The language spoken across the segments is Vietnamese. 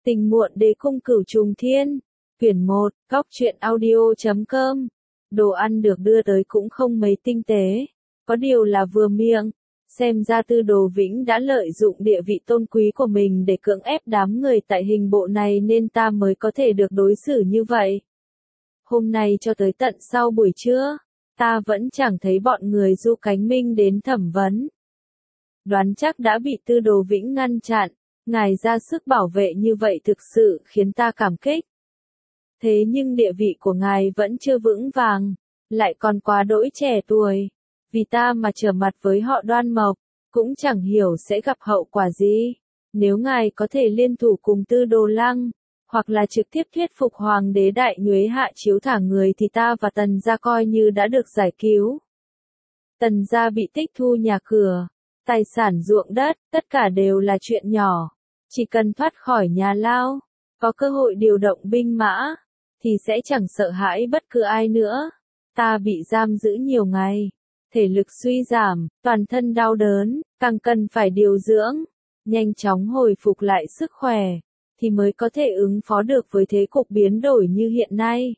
Tình muộn đế cung cửu trùng thiên. Quyển 1, Góc truyện audio.com. Đồ ăn được đưa tới cũng không mấy tinh tế, có điều là vừa miệng. Xem ra Tư Đồ Vĩnh đã lợi dụng địa vị tôn quý của mình để cưỡng ép đám người tại hình bộ này nên ta mới có thể được đối xử như vậy. Hôm nay cho tới tận sau buổi trưa, ta vẫn chẳng thấy bọn người Du Cánh Minh đến thẩm vấn. Đoán chắc đã bị Tư Đồ Vĩnh ngăn chặn, ngài ra sức bảo vệ như vậy thực sự khiến ta cảm kích. Thế nhưng địa vị của ngài vẫn chưa vững vàng, lại còn quá đỗi trẻ tuổi. Vì ta mà trở mặt với họ Đoan Mộc, cũng chẳng hiểu sẽ gặp hậu quả gì. Nếu ngài có thể liên thủ cùng Tư Đồ Lăng, hoặc là trực tiếp thuyết phục Hoàng đế Đại Nhuế hạ chiếu thả người thì ta và Tần gia coi như đã được giải cứu. Tần gia bị tích thu nhà cửa, tài sản ruộng đất, tất cả đều là chuyện nhỏ. Chỉ cần thoát khỏi nhà lao, có cơ hội điều động binh mã, thì sẽ chẳng sợ hãi bất cứ ai nữa. Ta bị giam giữ nhiều ngày, thể lực suy giảm, toàn thân đau đớn, càng cần phải điều dưỡng, nhanh chóng hồi phục lại sức khỏe, thì mới có thể ứng phó được với thế cục biến đổi như hiện nay.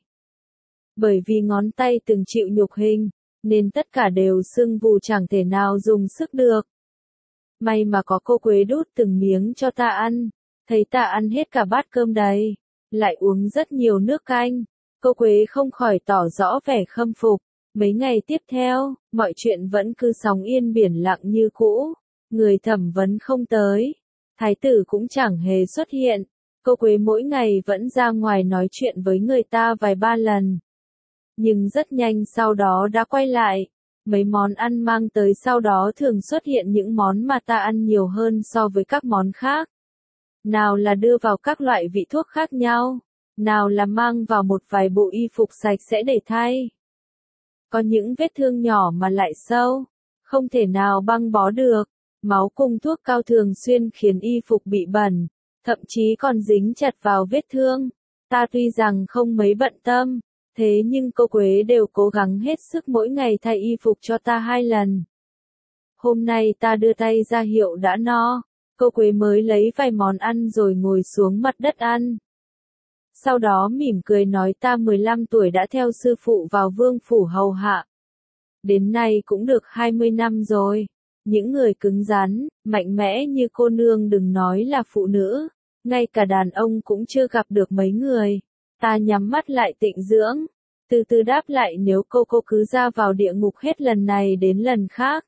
Bởi vì ngón tay từng chịu nhục hình, nên tất cả đều sưng vù chẳng thể nào dùng sức được. May mà có cô Quế đút từng miếng cho ta ăn, thấy ta ăn hết cả bát cơm đầy, lại uống rất nhiều nước canh, cô Quế không khỏi tỏ rõ vẻ khâm phục. Mấy ngày tiếp theo, mọi chuyện vẫn cứ sóng yên biển lặng như cũ, người thẩm vấn không tới, thái tử cũng chẳng hề xuất hiện, cô Quế mỗi ngày vẫn ra ngoài nói chuyện với người ta vài ba lần. Nhưng rất nhanh sau đó đã quay lại, mấy món ăn mang tới sau đó thường xuất hiện những món mà ta ăn nhiều hơn so với các món khác. Nào là đưa vào các loại vị thuốc khác nhau, nào là mang vào một vài bộ y phục sạch sẽ để thay. Có những vết thương nhỏ mà lại sâu, không thể nào băng bó được, máu cùng thuốc cao thường xuyên khiến y phục bị bẩn, thậm chí còn dính chặt vào vết thương. Ta tuy rằng không mấy bận tâm, thế nhưng cô Quế đều cố gắng hết sức mỗi ngày thay y phục cho ta 2 lần. Hôm nay ta đưa tay ra hiệu đã no, cô Quế mới lấy vài món ăn rồi ngồi xuống mặt đất ăn. Sau đó mỉm cười nói ta 15 tuổi đã theo sư phụ vào vương phủ hầu hạ. Đến nay cũng được 20 năm rồi. Những người cứng rắn, mạnh mẽ như cô nương đừng nói là phụ nữ, ngay cả đàn ông cũng chưa gặp được mấy người. Ta nhắm mắt lại tịnh dưỡng, từ từ đáp lại nếu cô cứ ra vào địa ngục hết lần này đến lần khác.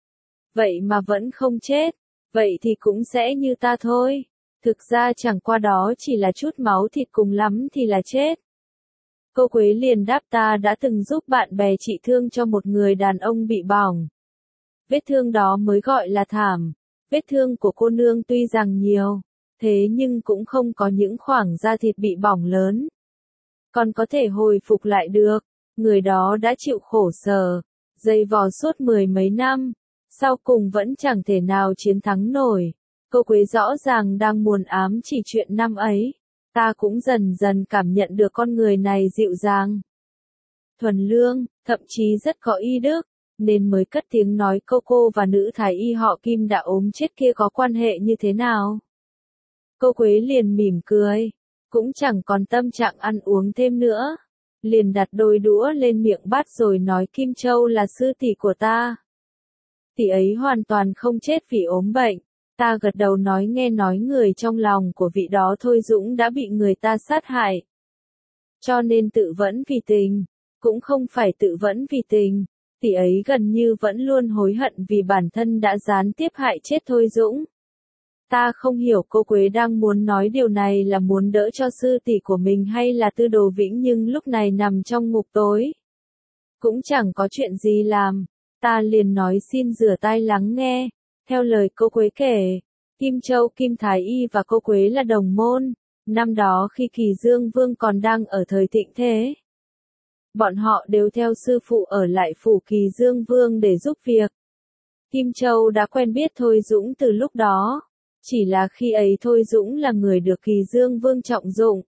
Vậy mà vẫn không chết, vậy thì cũng sẽ như ta thôi. Thực ra chẳng qua đó chỉ là chút máu thịt cùng lắm thì là chết. Cô Quế liền đáp ta đã từng giúp bạn bè trị thương cho một người đàn ông bị bỏng. Vết thương đó mới gọi là thảm. Vết thương của cô nương tuy rằng nhiều, thế nhưng cũng không có những khoảng da thịt bị bỏng lớn. Còn có thể hồi phục lại được. Người đó đã chịu khổ sở, dày vò suốt 10 mấy năm, sau cùng vẫn chẳng thể nào chiến thắng nổi. Cô Quế rõ ràng đang muốn ám chỉ chuyện năm ấy. Ta cũng dần dần cảm nhận được con người này dịu dàng, thuần lương, thậm chí rất có y đức, nên mới cất tiếng nói cô và nữ thái y họ Kim đã ốm chết kia có quan hệ như thế nào. Cô Quế liền mỉm cười, cũng chẳng còn tâm trạng ăn uống thêm nữa. Liền đặt đôi đũa lên miệng bát rồi nói Kim Châu là sư tỷ của ta. Tỷ ấy hoàn toàn không chết vì ốm bệnh. Ta gật đầu nói nghe nói người trong lòng của vị đó Thôi Dũng đã bị người ta sát hại. Cho nên tự vẫn vì tình, cũng không phải tự vẫn vì tình, tỷ ấy gần như vẫn luôn hối hận vì bản thân đã gián tiếp hại chết Thôi Dũng. Ta không hiểu cô Quế đang muốn nói điều này là muốn đỡ cho sư tỷ của mình hay là Tư Đồ Vĩnh nhưng lúc này nằm trong ngục tối. Cũng chẳng có chuyện gì làm, ta liền nói xin rửa tai lắng nghe. Theo lời cô Quế kể, Kim Châu Kim Thái Y và cô Quế là đồng môn, năm đó khi Kỳ Dương Vương còn đang ở thời thịnh thế. Bọn họ đều theo sư phụ ở lại phủ Kỳ Dương Vương để giúp việc. Kim Châu đã quen biết Thôi Dũng từ lúc đó, chỉ là khi ấy Thôi Dũng là người được Kỳ Dương Vương trọng dụng,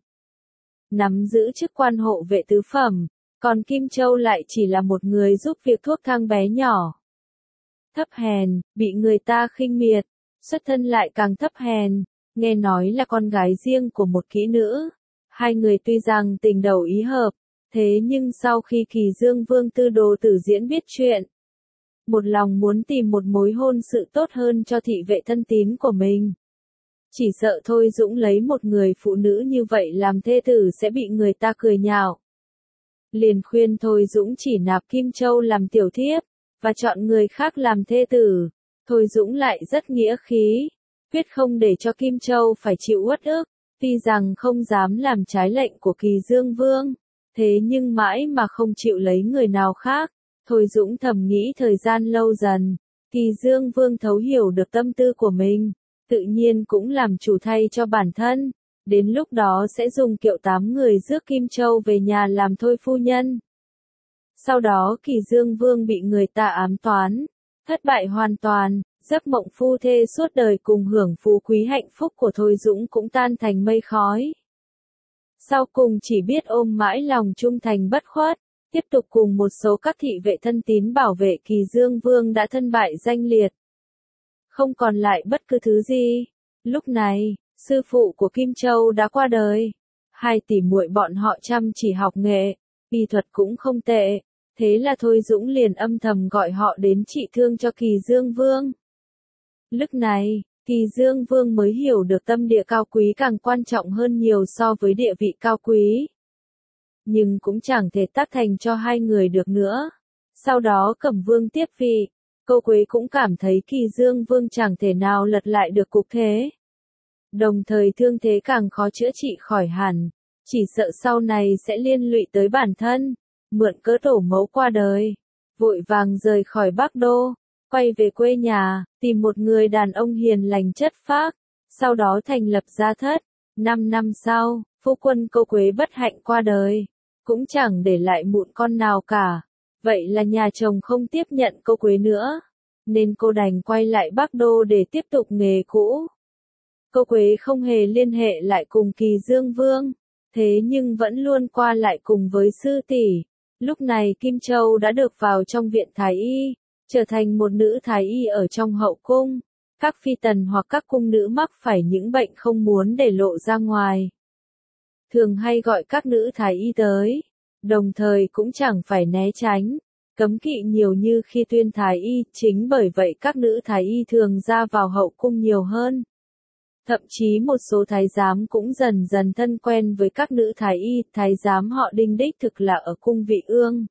nắm giữ chức quan hộ vệ tứ phẩm, còn Kim Châu lại chỉ là một người giúp việc thuốc thang bé nhỏ. Thấp hèn, bị người ta khinh miệt, xuất thân lại càng thấp hèn, nghe nói là con gái riêng của một kỹ nữ. Hai người tuy rằng tình đầu ý hợp, thế nhưng sau khi Kỳ Dương Vương Tư Đồ Tử Diễn biết chuyện, một lòng muốn tìm một mối hôn sự tốt hơn cho thị vệ thân tín của mình. Chỉ sợ Thôi Dũng lấy một người phụ nữ như vậy làm thê tử sẽ bị người ta cười nhạo. Liền khuyên Thôi Dũng chỉ nạp Kim Châu làm tiểu thiếp, và chọn người khác làm thê tử. Thôi Dũng lại rất nghĩa khí, quyết không để cho Kim Châu phải chịu uất ức, tuy rằng không dám làm trái lệnh của Kỳ Dương Vương, thế nhưng mãi mà không chịu lấy người nào khác. Thôi Dũng thầm nghĩ thời gian lâu dần, Kỳ Dương Vương thấu hiểu được tâm tư của mình, tự nhiên cũng làm chủ thay cho bản thân, đến lúc đó sẽ dùng kiệu 8 người rước Kim Châu về nhà làm Thôi phu nhân. Sau đó Kỳ Dương Vương bị người ta ám toán, thất bại hoàn toàn, giấc mộng phu thê suốt đời cùng hưởng phú quý hạnh phúc của Thôi Dũng cũng tan thành mây khói. Sau cùng chỉ biết ôm mãi lòng trung thành bất khuất, tiếp tục cùng một số các thị vệ thân tín bảo vệ Kỳ Dương Vương đã thân bại danh liệt. Không còn lại bất cứ thứ gì. Lúc này, sư phụ của Kim Châu đã qua đời. Hai tỷ muội bọn họ chăm chỉ học nghệ, y thuật cũng không tệ. Thế là Thôi Dũng liền âm thầm gọi họ đến trị thương cho Kỳ Dương Vương. Lúc này, Kỳ Dương Vương mới hiểu được tâm địa cao quý càng quan trọng hơn nhiều so với địa vị cao quý. Nhưng cũng chẳng thể tác thành cho hai người được nữa. Sau đó Cẩm Vương tiếp vị, Câu Quế cũng cảm thấy Kỳ Dương Vương chẳng thể nào lật lại được cục thế. Đồng thời thương thế càng khó chữa trị khỏi hẳn, chỉ sợ sau này sẽ liên lụy tới bản thân, mượn cớ tổ mẫu qua đời, vội vàng rời khỏi Bắc Đô, quay về quê nhà, tìm một người đàn ông hiền lành chất phác, sau đó thành lập gia thất. 5 năm sau, phu quân Câu Quế bất hạnh qua đời, cũng chẳng để lại mụn con nào cả. Vậy là nhà chồng không tiếp nhận Câu Quế nữa, nên cô đành quay lại Bắc Đô để tiếp tục nghề cũ. Câu Quế không hề liên hệ lại cùng Kỳ Dương Vương, thế nhưng vẫn luôn qua lại cùng với sư tỷ. Lúc này Kim Châu đã được vào trong viện Thái Y, trở thành một nữ Thái Y ở trong hậu cung. Các phi tần hoặc các cung nữ mắc phải những bệnh không muốn để lộ ra ngoài, thường hay gọi các nữ Thái Y tới, đồng thời cũng chẳng phải né tránh, cấm kỵ nhiều như khi tuyên Thái Y, chính bởi vậy các nữ Thái Y thường ra vào hậu cung nhiều hơn. Thậm chí một số thái giám cũng dần dần thân quen với các nữ Thái Y, thái giám họ Đinh đích thực là ở cung Vị Ương.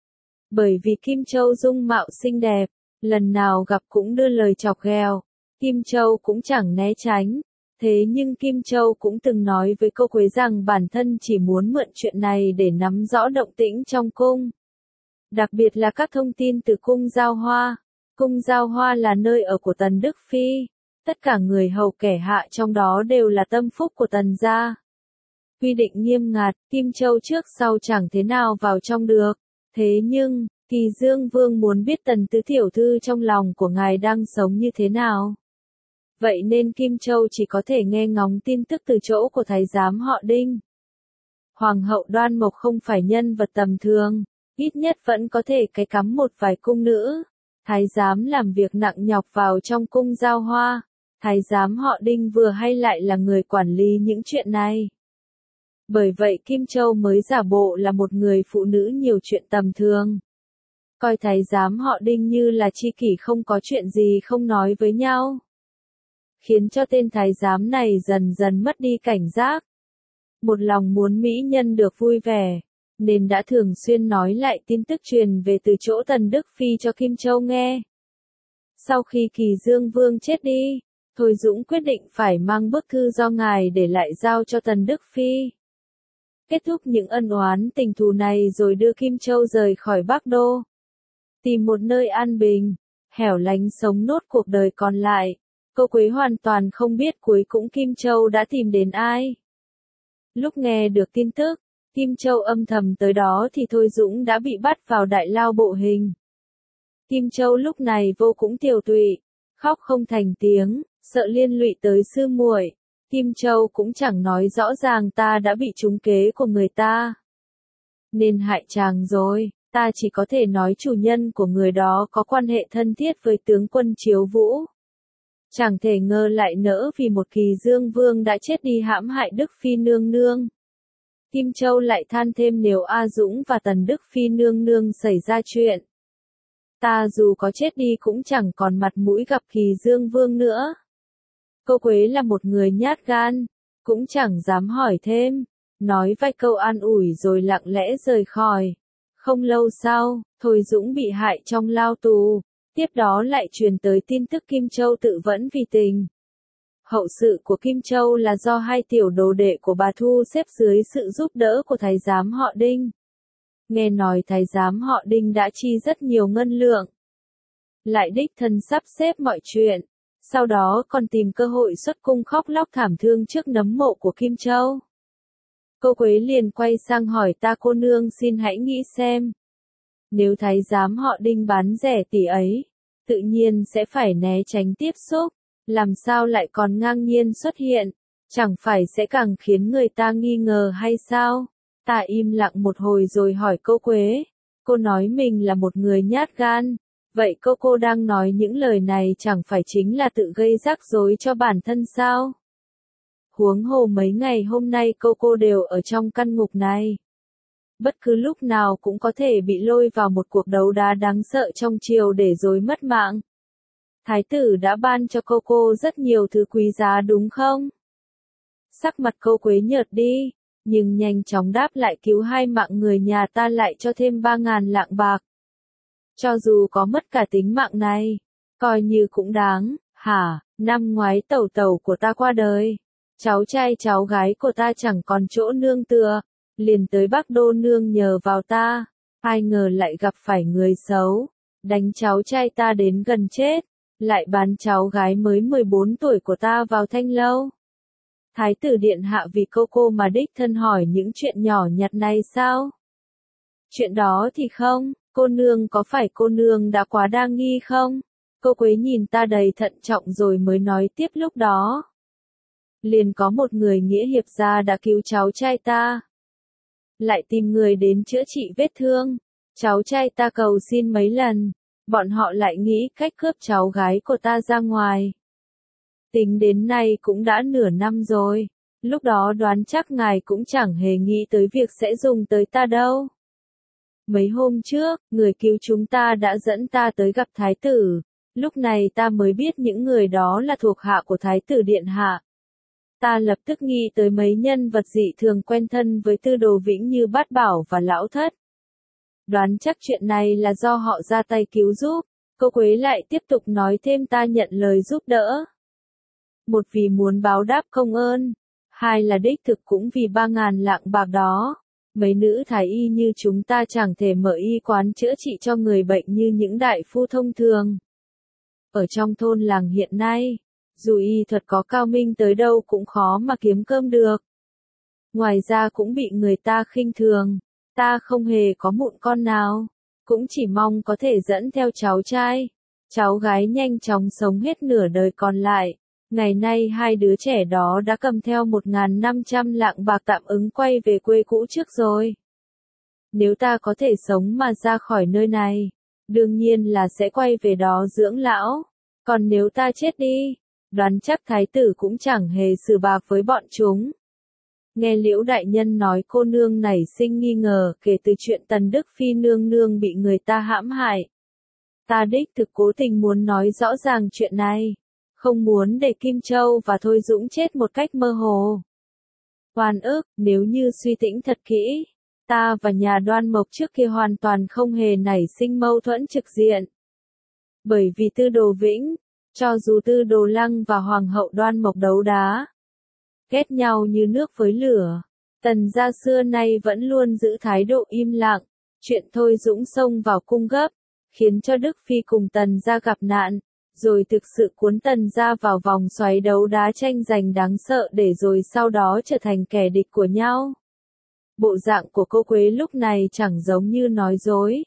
Bởi vì Kim Châu dung mạo xinh đẹp, lần nào gặp cũng đưa lời chọc ghẹo, Kim Châu cũng chẳng né tránh. Thế nhưng Kim Châu cũng từng nói với Câu Quế rằng bản thân chỉ muốn mượn chuyện này để nắm rõ động tĩnh trong cung. Đặc biệt là các thông tin từ cung Giao Hoa. Cung Giao Hoa là nơi ở của Tần Đức Phi. Tất cả người hầu kẻ hạ trong đó đều là tâm phúc của Tần gia. Quy định nghiêm ngặt, Kim Châu trước sau chẳng thế nào vào trong được. Thế nhưng, Kỳ Dương Vương muốn biết Tần tứ tiểu thư trong lòng của ngài đang sống như thế nào. Vậy nên Kim Châu chỉ có thể nghe ngóng tin tức từ chỗ của thái giám họ Đinh. Hoàng hậu Đoan Mộc không phải nhân vật tầm thường, ít nhất vẫn có thể cái cắm một vài cung nữ. Thái giám làm việc nặng nhọc vào trong cung Giao Hoa. Thái giám họ Đinh vừa hay lại là người quản lý những chuyện này. Bởi vậy Kim Châu mới giả bộ là một người phụ nữ nhiều chuyện tầm thường. Coi thái giám họ Đinh như là tri kỷ không có chuyện gì không nói với nhau. Khiến cho tên thái giám này dần dần mất đi cảnh giác. Một lòng muốn mỹ nhân được vui vẻ, nên đã thường xuyên nói lại tin tức truyền về từ chỗ Tần Đức Phi cho Kim Châu nghe. Sau khi Kỳ Dương Vương chết đi, Thôi Dũng quyết định phải mang bức thư do ngài để lại giao cho Tần Đức Phi. Kết thúc những ân oán tình thù này rồi đưa Kim Châu rời khỏi Bắc Đô. Tìm một nơi an bình, hẻo lánh sống nốt cuộc đời còn lại. Câu Quế hoàn toàn không biết cuối cùng Kim Châu đã tìm đến ai. Lúc nghe được tin tức, Kim Châu âm thầm tới đó thì Thôi Dũng đã bị bắt vào đại lao bộ hình. Kim Châu lúc này vô cùng tiều tụy, khóc không thành tiếng, sợ liên lụy tới sư muội. Kim Châu cũng chẳng nói rõ ràng ta đã bị trúng kế của người ta, nên hại chàng rồi, ta chỉ có thể nói chủ nhân của người đó có quan hệ thân thiết với tướng quân Chiếu Vũ. Chẳng thể ngờ lại nỡ vì một Kỳ Dương Vương đã chết đi hãm hại Đức Phi nương nương. Kim Châu lại than thêm nếu A Dũng và Tần Đức Phi nương nương xảy ra chuyện. Ta dù có chết đi cũng chẳng còn mặt mũi gặp Kỳ Dương Vương nữa. Cô Quế là một người nhát gan, cũng chẳng dám hỏi thêm, nói vài câu an ủi rồi lặng lẽ rời khỏi. Không lâu sau, Thôi Dũng bị hại trong lao tù, tiếp đó lại truyền tới tin tức Kim Châu tự vẫn vì tình. Hậu sự của Kim Châu là do hai tiểu đồ đệ của bà thu xếp dưới sự giúp đỡ của thái giám họ Đinh. Nghe nói thái giám họ Đinh đã chi rất nhiều ngân lượng. Lại đích thân sắp xếp mọi chuyện, sau đó còn tìm cơ hội xuất cung khóc lóc thảm thương trước nấm mộ của Kim Châu. Cô Quế liền quay sang hỏi ta cô nương xin hãy nghĩ xem. Nếu thái giám họ Đinh bán rẻ tỷ ấy, tự nhiên sẽ phải né tránh tiếp xúc, làm sao lại còn ngang nhiên xuất hiện, chẳng phải sẽ càng khiến người ta nghi ngờ hay sao? Ta im lặng một hồi rồi hỏi cô Quế, cô nói mình là một người nhát gan, vậy cô đang nói những lời này chẳng phải chính là tự gây rắc rối cho bản thân sao? Huống hồ mấy ngày hôm nay cô đều ở trong căn ngục này. Bất cứ lúc nào cũng có thể bị lôi vào một cuộc đấu đá đáng sợ trong triều để rồi mất mạng. Thái tử đã ban cho cô rất nhiều thứ quý giá đúng không? Sắc mặt cô Quế nhợt đi, nhưng nhanh chóng đáp lại cứu hai mạng người nhà ta lại cho thêm 3.000 lạng bạc. Cho dù có mất cả tính mạng này, coi như cũng đáng, hả, năm ngoái tẩu tẩu của ta qua đời. Cháu trai cháu gái của ta chẳng còn chỗ nương tựa, liền tới Bắc Đô nương nhờ vào ta, ai ngờ lại gặp phải người xấu, đánh cháu trai ta đến gần chết, lại bán cháu gái mới 14 tuổi của ta vào thanh lâu. Thái tử điện hạ vì cô mà đích thân hỏi những chuyện nhỏ nhặt này sao? Chuyện đó thì không, cô nương có phải cô nương đã quá đa nghi không? Cô Quế nhìn ta đầy thận trọng rồi mới nói tiếp lúc đó. Liền có một người nghĩa hiệp gia đã cứu cháu trai ta. Lại tìm người đến chữa trị vết thương. Cháu trai ta cầu xin mấy lần. Bọn họ lại nghĩ cách cướp cháu gái của ta ra ngoài. Tính đến nay cũng đã nửa năm rồi. Lúc đó đoán chắc ngài cũng chẳng hề nghĩ tới việc sẽ dùng tới ta đâu. Mấy hôm trước, người cứu chúng ta đã dẫn ta tới gặp thái tử. Lúc này ta mới biết những người đó là thuộc hạ của thái tử điện hạ. Ta lập tức nghĩ tới mấy nhân vật dị thường quen thân với Tư Đồ Vĩnh như Bát Bảo và Lão Thất. Đoán chắc chuyện này là do họ ra tay cứu giúp. Cô Quế lại tiếp tục nói thêm ta nhận lời giúp đỡ. Một vì muốn báo đáp công ơn. Hai là đích thực cũng vì 3.000 lạng bạc đó. Mấy nữ thái y như chúng ta chẳng thể mở y quán chữa trị cho người bệnh như những đại phu thông thường. Ở trong thôn làng hiện nay, dù y thuật có cao minh tới đâu cũng khó mà kiếm cơm được. Ngoài ra cũng bị người ta khinh thường. Ta không hề có mụn con nào, cũng chỉ mong có thể dẫn theo cháu trai, cháu gái nhanh chóng sống hết nửa đời còn lại. Ngày nay hai đứa trẻ đó đã cầm theo 1.500 lạng bạc tạm ứng quay về quê cũ trước rồi. Nếu ta có thể sống mà ra khỏi nơi này, đương nhiên là sẽ quay về đó dưỡng lão. Còn nếu ta chết đi, đoán chắc thái tử cũng chẳng hề xử bạc với bọn chúng. Nghe Liễu đại nhân nói cô nương nảy sinh nghi ngờ kể từ chuyện Tần Đức Phi nương nương bị người ta hãm hại. Ta đích thực cố tình muốn nói rõ ràng chuyện này, không muốn để Kim Châu và Thôi Dũng chết một cách mơ hồ. Oan ức, nếu như suy tĩnh thật kỹ, ta và nhà Đoan Mộc trước kia hoàn toàn không hề nảy sinh mâu thuẫn trực diện. Bởi vì Tư Đồ Vĩnh, cho dù Tư Đồ Lăng và Hoàng hậu Đoan Mộc đấu đá, ghét nhau như nước với lửa, Tần gia xưa nay vẫn luôn giữ thái độ im lặng. Chuyện Thôi Dũng xông vào cung gấp, khiến cho Đức Phi cùng Tần gia gặp nạn, rồi thực sự cuốn Tần gia vào vòng xoáy đấu đá tranh giành đáng sợ để rồi sau đó trở thành kẻ địch của nhau. Bộ dạng của cô Quế lúc này chẳng giống như nói dối.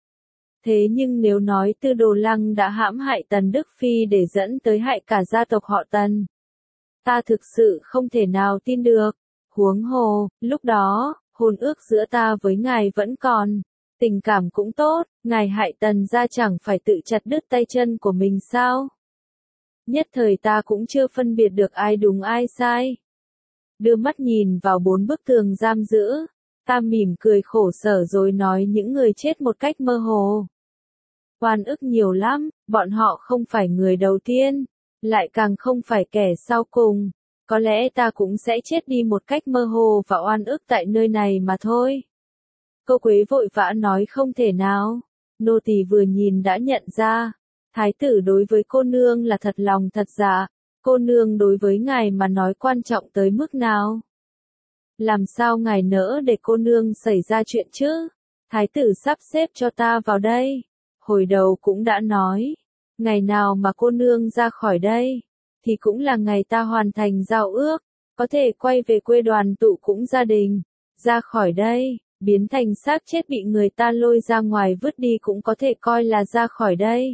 Thế nhưng nếu nói Tư Đồ Lăng đã hãm hại Tần Đức Phi để dẫn tới hại cả gia tộc họ Tần, ta thực sự không thể nào tin được. Huống hồ, lúc đó, hôn ước giữa ta với ngài vẫn còn, tình cảm cũng tốt, ngài hại Tần gia chẳng phải tự chặt đứt tay chân của mình sao? Nhất thời ta cũng chưa phân biệt được ai đúng ai sai. Đưa mắt nhìn vào 4 bức tường giam giữ, ta mỉm cười khổ sở rồi nói những người chết một cách mơ hồ. Oan ức nhiều lắm, bọn họ không phải người đầu tiên, lại càng không phải kẻ sau cùng. Có lẽ ta cũng sẽ chết đi một cách mơ hồ và oan ức tại nơi này mà thôi. Cô Quế vội vã nói không thể nào. Nô tỳ vừa nhìn đã nhận ra. Thái tử đối với cô nương là thật lòng thật dạ. Cô nương đối với ngài mà nói quan trọng tới mức nào? Làm sao ngài nỡ để cô nương xảy ra chuyện chứ? Thái tử sắp xếp cho ta vào đây. Hồi đầu cũng đã nói. Ngày nào mà cô nương ra khỏi đây, thì cũng là ngày ta hoàn thành giao ước. Có thể quay về quê đoàn tụ cũng gia đình. Ra khỏi đây, biến thành xác chết bị người ta lôi ra ngoài vứt đi cũng có thể coi là ra khỏi đây.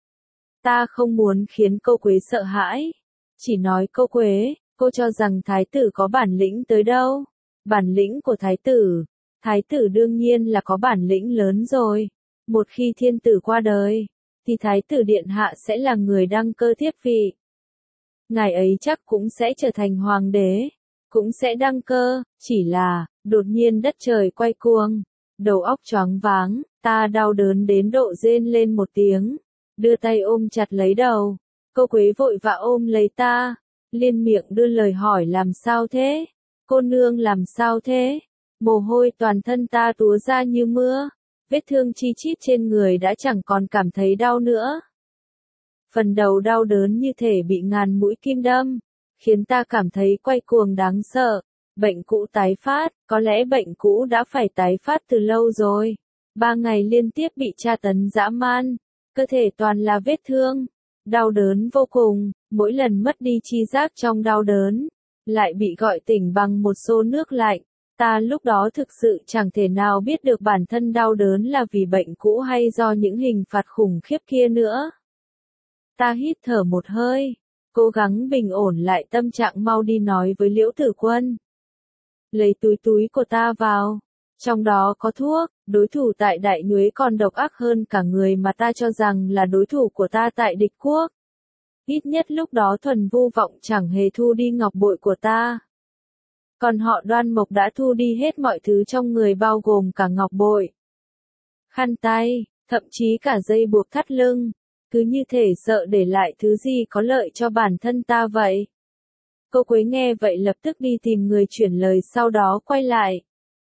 Ta không muốn khiến cô Quế sợ hãi. Chỉ nói cô Quế, cô cho rằng thái tử có bản lĩnh tới đâu? Bản lĩnh của thái tử đương nhiên là có bản lĩnh lớn rồi. Một khi thiên tử qua đời, thì thái tử điện hạ sẽ là người đăng cơ tiếp vị. Ngài ấy chắc cũng sẽ trở thành hoàng đế, cũng sẽ đăng cơ, chỉ là, đột nhiên đất trời quay cuồng, đầu óc choáng váng, ta đau đớn đến độ rên lên một tiếng, đưa tay ôm chặt lấy đầu. Cô Quế vội vã ôm lấy ta, liên miệng đưa lời hỏi làm sao thế? Cô nương làm sao thế? Mồ hôi toàn thân ta túa ra như mưa, vết thương chi chít trên người đã chẳng còn cảm thấy đau nữa. Phần đầu đau đớn như thể bị ngàn mũi kim đâm, khiến ta cảm thấy quay cuồng đáng sợ. Bệnh cũ tái phát, có lẽ bệnh cũ đã phải tái phát từ lâu rồi. 3 ngày liên tiếp bị tra tấn dã man, cơ thể toàn là vết thương, đau đớn vô cùng, mỗi lần mất đi chi giác trong đau đớn, lại bị gọi tỉnh bằng một xô nước lạnh. Ta lúc đó thực sự chẳng thể nào biết được bản thân đau đớn là vì bệnh cũ hay do những hình phạt khủng khiếp kia nữa. Ta hít thở một hơi, cố gắng bình ổn lại tâm trạng mau đi nói với Liễu Tử Quân. Lấy túi của ta vào, trong đó có thuốc, đối thủ tại Đại Nhuế còn độc ác hơn cả người mà ta cho rằng là đối thủ của ta tại địch quốc. Ít nhất lúc đó Thuần Vu Vọng chẳng hề thu đi ngọc bội của ta. Còn họ Đoan Mộc đã thu đi hết mọi thứ trong người bao gồm cả ngọc bội, khăn tay, thậm chí cả dây buộc thắt lưng, cứ như thể sợ để lại thứ gì có lợi cho bản thân ta vậy. Cô Quế nghe vậy lập tức đi tìm người chuyển lời sau đó quay lại.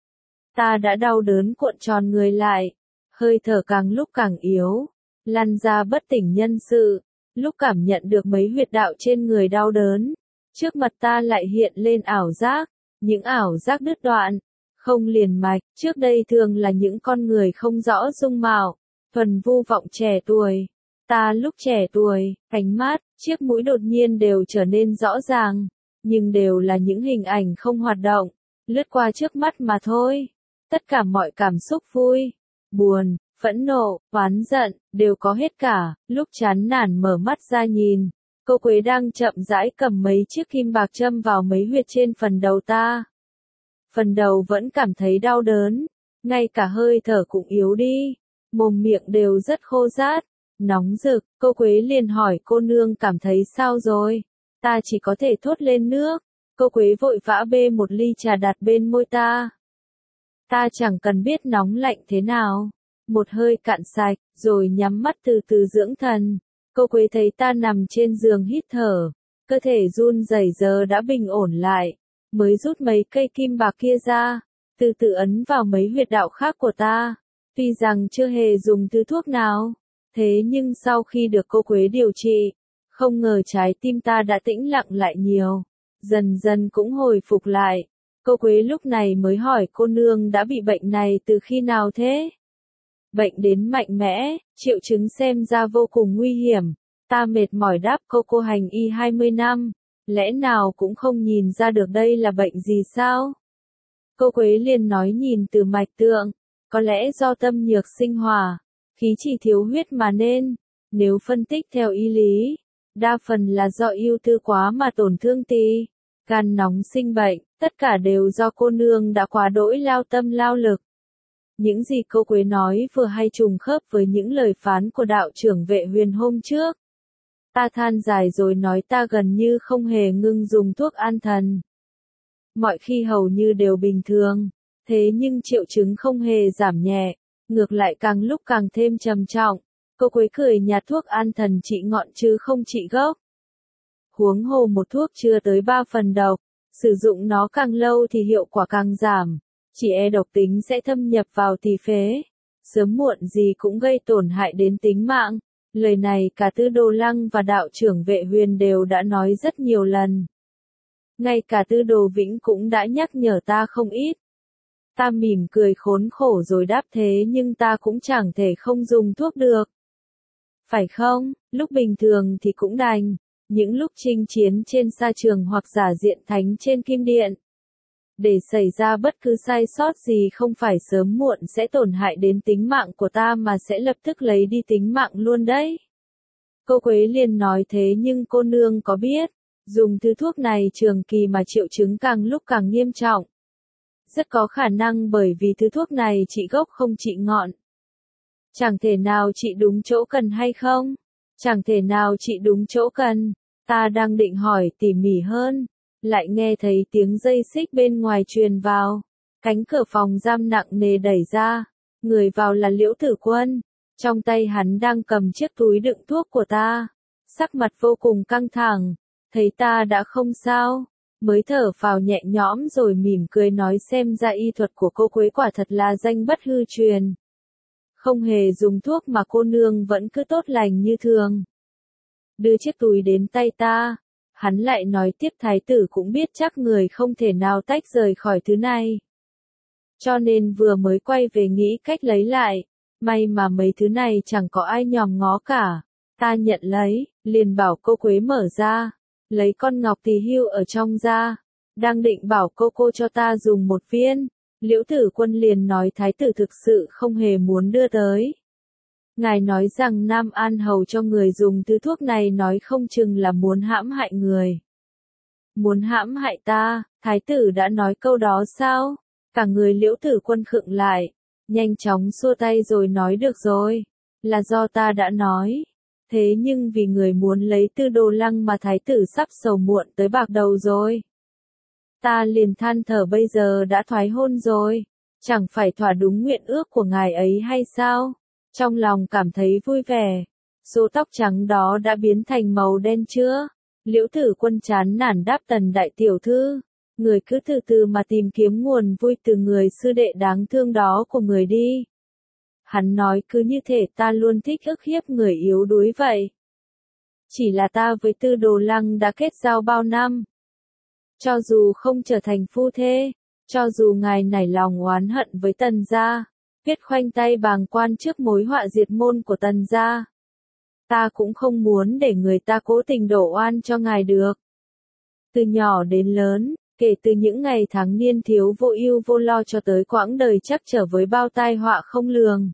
Ta đã đau đớn cuộn tròn người lại, hơi thở càng lúc càng yếu, lăn ra bất tỉnh nhân sự, lúc cảm nhận được mấy huyệt đạo trên người đau đớn, trước mặt ta lại hiện lên ảo giác, những ảo giác đứt đoạn, không liền mạch, trước đây thường là những con người không rõ dung mạo, Thuần Vu Vọng trẻ tuổi. Ta lúc trẻ tuổi, ánh mắt, chiếc mũi đột nhiên đều trở nên rõ ràng, nhưng đều là những hình ảnh không hoạt động, lướt qua trước mắt mà thôi. Tất cả mọi cảm xúc vui, buồn, phẫn nộ, oán giận, đều có hết cả. Lúc chán nản mở mắt ra nhìn, cô Quế đang chậm rãi cầm mấy chiếc kim bạc châm vào mấy huyệt trên phần đầu ta. Phần đầu vẫn cảm thấy đau đớn, ngay cả hơi thở cũng yếu đi, mồm miệng đều rất khô rát, nóng rực. Cô Quế liền hỏi cô nương cảm thấy sao rồi? Ta chỉ có thể thốt lên nước. Cô Quế vội vã bê một ly trà đặt bên môi ta. Ta chẳng cần biết nóng lạnh thế nào. Một hơi cạn sạch, rồi nhắm mắt từ từ dưỡng thần. Cô Quế thấy ta nằm trên giường hít thở, cơ thể run rẩy giờ đã bình ổn lại, mới rút mấy cây kim bạc kia ra, từ từ ấn vào mấy huyệt đạo khác của ta. Tuy rằng chưa hề dùng thứ thuốc nào, thế nhưng sau khi được cô Quế điều trị, không ngờ trái tim ta đã tĩnh lặng lại nhiều, dần dần cũng hồi phục lại. Cô Quế lúc này mới hỏi cô nương đã bị bệnh này từ khi nào thế? Bệnh đến mạnh mẽ, triệu chứng xem ra vô cùng nguy hiểm. Ta mệt mỏi đáp cô hành y 20 năm, lẽ nào cũng không nhìn ra được đây là bệnh gì sao? Cô Quế liền nói nhìn từ mạch tượng, có lẽ do tâm nhược sinh hỏa, khí chỉ thiếu huyết mà nên. Nếu phân tích theo y lý, đa phần là do ưu tư quá mà tổn thương tỳ, gan nóng sinh bệnh, tất cả đều do cô nương đã quá đỗi lao tâm lao lực. Những gì cô Quế nói vừa hay trùng khớp với những lời phán của đạo trưởng Vệ Huyền hôm trước. Ta than dài rồi nói ta gần như không hề ngưng dùng thuốc an thần. Mọi khi hầu như đều bình thường, thế nhưng triệu chứng không hề giảm nhẹ, ngược lại càng lúc càng thêm trầm trọng. Cô Quế cười nhạt, thuốc an thần trị ngọn chứ không trị gốc. Huống hồ một thuốc chưa tới 3 phần độc, sử dụng nó càng lâu thì hiệu quả càng giảm, chỉ e độc tính sẽ thâm nhập vào thì phế, sớm muộn gì cũng gây tổn hại đến tính mạng. Lời này cả Tư Đồ Lăng và đạo trưởng Vệ Huyền đều đã nói rất nhiều lần. Ngay cả Tư Đồ Vĩnh cũng đã nhắc nhở ta không ít. Ta mỉm cười khốn khổ rồi đáp, thế nhưng ta cũng chẳng thể không dùng thuốc được. Phải không, lúc bình thường thì cũng đành, những lúc chinh chiến trên sa trường hoặc giả diện thánh trên kim điện. Để xảy ra bất cứ sai sót gì không phải sớm muộn sẽ tổn hại đến tính mạng của ta mà sẽ lập tức lấy đi tính mạng luôn đấy. Cô Quế liền nói, thế nhưng cô nương có biết, dùng thứ thuốc này trường kỳ mà triệu chứng càng lúc càng nghiêm trọng. Rất có khả năng bởi vì thứ thuốc này trị gốc không trị ngọn. Chẳng thể nào trị đúng chỗ cần hay không? Chẳng thể nào trị đúng chỗ cần. Ta đang định hỏi tỉ mỉ hơn, lại nghe thấy tiếng dây xích bên ngoài truyền vào. Cánh cửa phòng giam nặng nề đẩy ra, người vào là Liễu Tử Quân. Trong tay hắn đang cầm chiếc túi đựng thuốc của ta, sắc mặt vô cùng căng thẳng. Thấy ta đã không sao, mới thở phào nhẹ nhõm rồi mỉm cười nói, xem ra y thuật của cô Quế quả thật là danh bất hư truyền. Không hề dùng thuốc mà cô nương vẫn cứ tốt lành như thường. Đưa chiếc túi đến tay ta, hắn lại nói tiếp, thái tử cũng biết chắc người không thể nào tách rời khỏi thứ này. Cho nên vừa mới quay về nghĩ cách lấy lại, may mà mấy thứ này chẳng có ai nhòm ngó cả. Ta nhận lấy, liền bảo cô Quế mở ra, lấy con ngọc tỳ hưu ở trong ra, đang định bảo cô cho ta dùng một viên. Liễu Tử Quân liền nói, thái tử thực sự không hề muốn đưa tới. Ngài nói rằng Nam An hầu cho người dùng thứ thuốc này nói không chừng là muốn hãm hại người. Muốn hãm hại ta, thái tử đã nói câu đó sao? Cả người Liễu Tử Quân khựng lại, nhanh chóng xua tay rồi nói, được rồi, là do ta đã nói. Thế nhưng vì người muốn lấy Tư Đồ Lăng mà thái tử sắp sầu muộn tới bạc đầu rồi. Ta liền than thở, bây giờ đã thoái hôn rồi, chẳng phải thỏa đúng nguyện ước của ngài ấy hay sao? Trong lòng cảm thấy vui vẻ. Số tóc trắng đó đã biến thành màu đen chưa? Liễu Tử Quân chán nản đáp, Tần đại tiểu thư, người cứ từ từ mà tìm kiếm nguồn vui từ người sư đệ đáng thương đó của người đi. Hắn nói, cứ như thể ta luôn thích ức hiếp người yếu đuối vậy. Chỉ là ta với Tư Đồ Lăng đã kết giao bao năm. Cho dù không trở thành phu thê, cho dù ngài nảy lòng oán hận với Tần gia, quyết khoanh tay bàng quan trước mối họa diệt môn của Tần gia, ta cũng không muốn để người ta cố tình đổ oan cho ngài được. Từ nhỏ đến lớn, kể từ những ngày tháng niên thiếu vô ưu vô lo cho tới quãng đời chắc trở với bao tai họa không lường,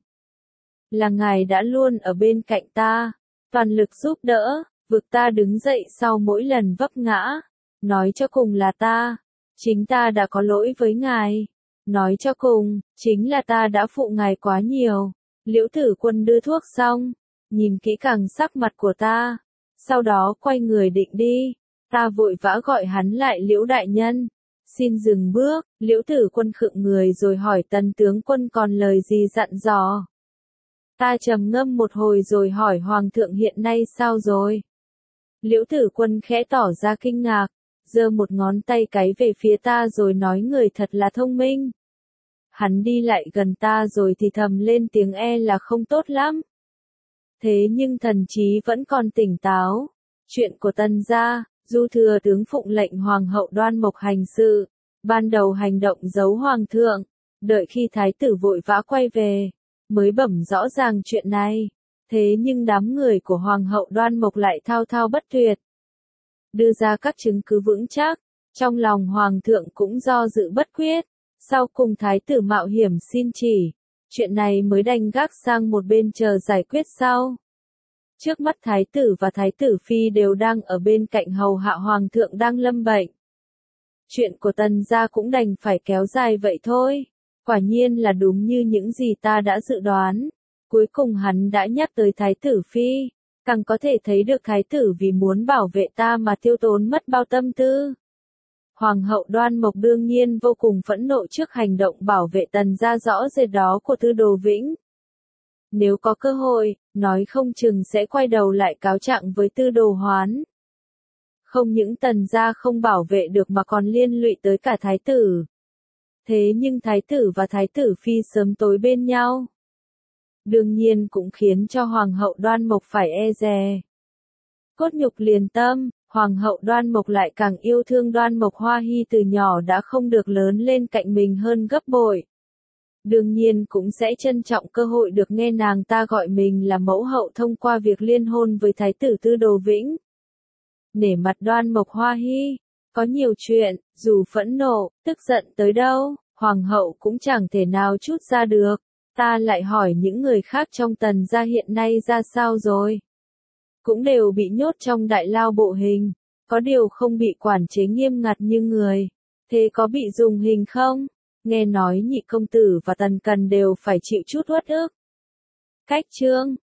là ngài đã luôn ở bên cạnh ta, toàn lực giúp đỡ, vực ta đứng dậy sau mỗi lần vấp ngã. Nói cho cùng là chính ta đã có lỗi với ngài. Nói cho cùng, chính là ta đã phụ ngài quá nhiều. Liễu Tử Quân đưa thuốc xong, nhìn kỹ càng sắc mặt của ta, sau đó quay người định đi. Ta vội vã gọi hắn lại, Liễu đại nhân, xin dừng bước. Liễu Tử Quân khựng người rồi hỏi, Tần tướng quân còn lời gì dặn dò? Ta trầm ngâm một hồi rồi hỏi, Hoàng thượng hiện nay sao rồi? Liễu Tử Quân khẽ tỏ ra kinh ngạc, giơ một ngón tay cái về phía ta rồi nói, người thật là thông minh. Hắn đi lại gần ta rồi thì thầm lên tiếng, e là không tốt lắm. Thế nhưng thần trí vẫn còn tỉnh táo. Chuyện của Tần gia, Du thừa tướng phụng lệnh Hoàng hậu Đoan Mộc hành sự, ban đầu hành động giấu Hoàng thượng, đợi khi thái tử vội vã quay về, mới bẩm rõ ràng chuyện này. Thế nhưng đám người của Hoàng hậu Đoan Mộc lại thao thao bất tuyệt, đưa ra các chứng cứ vững chắc, trong lòng Hoàng thượng cũng do dự bất quyết, sau cùng thái tử mạo hiểm xin chỉ, chuyện này mới đành gác sang một bên chờ giải quyết sau. Trước mắt thái tử và thái tử phi đều đang ở bên cạnh hầu hạ Hoàng thượng đang lâm bệnh. Chuyện của Tần gia cũng đành phải kéo dài vậy thôi. Quả nhiên là đúng như những gì ta đã dự đoán. Cuối cùng hắn đã nhắc tới thái tử phi. Càng có thể thấy được thái tử vì muốn bảo vệ ta mà tiêu tốn mất bao tâm tư. Hoàng hậu Đoan Mộc đương nhiên vô cùng phẫn nộ trước hành động bảo vệ Tần gia rõ rệt đó của Tư Đồ Vĩnh. Nếu có cơ hội, nói không chừng sẽ quay đầu lại cáo trạng với Tư Đồ Hoán. Không những Tần gia không bảo vệ được mà còn liên lụy tới cả thái tử. Thế nhưng thái tử và thái tử phi sớm tối bên nhau. Đương nhiên cũng khiến cho Hoàng hậu Đoan Mộc phải e dè. Cốt nhục liền tâm, Hoàng hậu Đoan Mộc lại càng yêu thương Đoan Mộc Hoa Hy từ nhỏ đã không được lớn lên cạnh mình hơn gấp bội. Đương nhiên cũng sẽ trân trọng cơ hội được nghe nàng ta gọi mình là mẫu hậu thông qua việc liên hôn với thái tử Tư Đồ Vĩnh. Nể mặt Đoan Mộc Hoa Hy, có nhiều chuyện, dù phẫn nộ, tức giận tới đâu, Hoàng hậu cũng chẳng thể nào trút ra được. Ta lại hỏi những người khác trong Tần gia hiện nay ra sao rồi? Cũng đều bị nhốt trong đại lao bộ hình, có điều không bị quản chế nghiêm ngặt như người. Thế có bị dùng hình không? Nghe nói Nhị công tử và Tần Cần đều phải chịu chút uất ức. Cách chương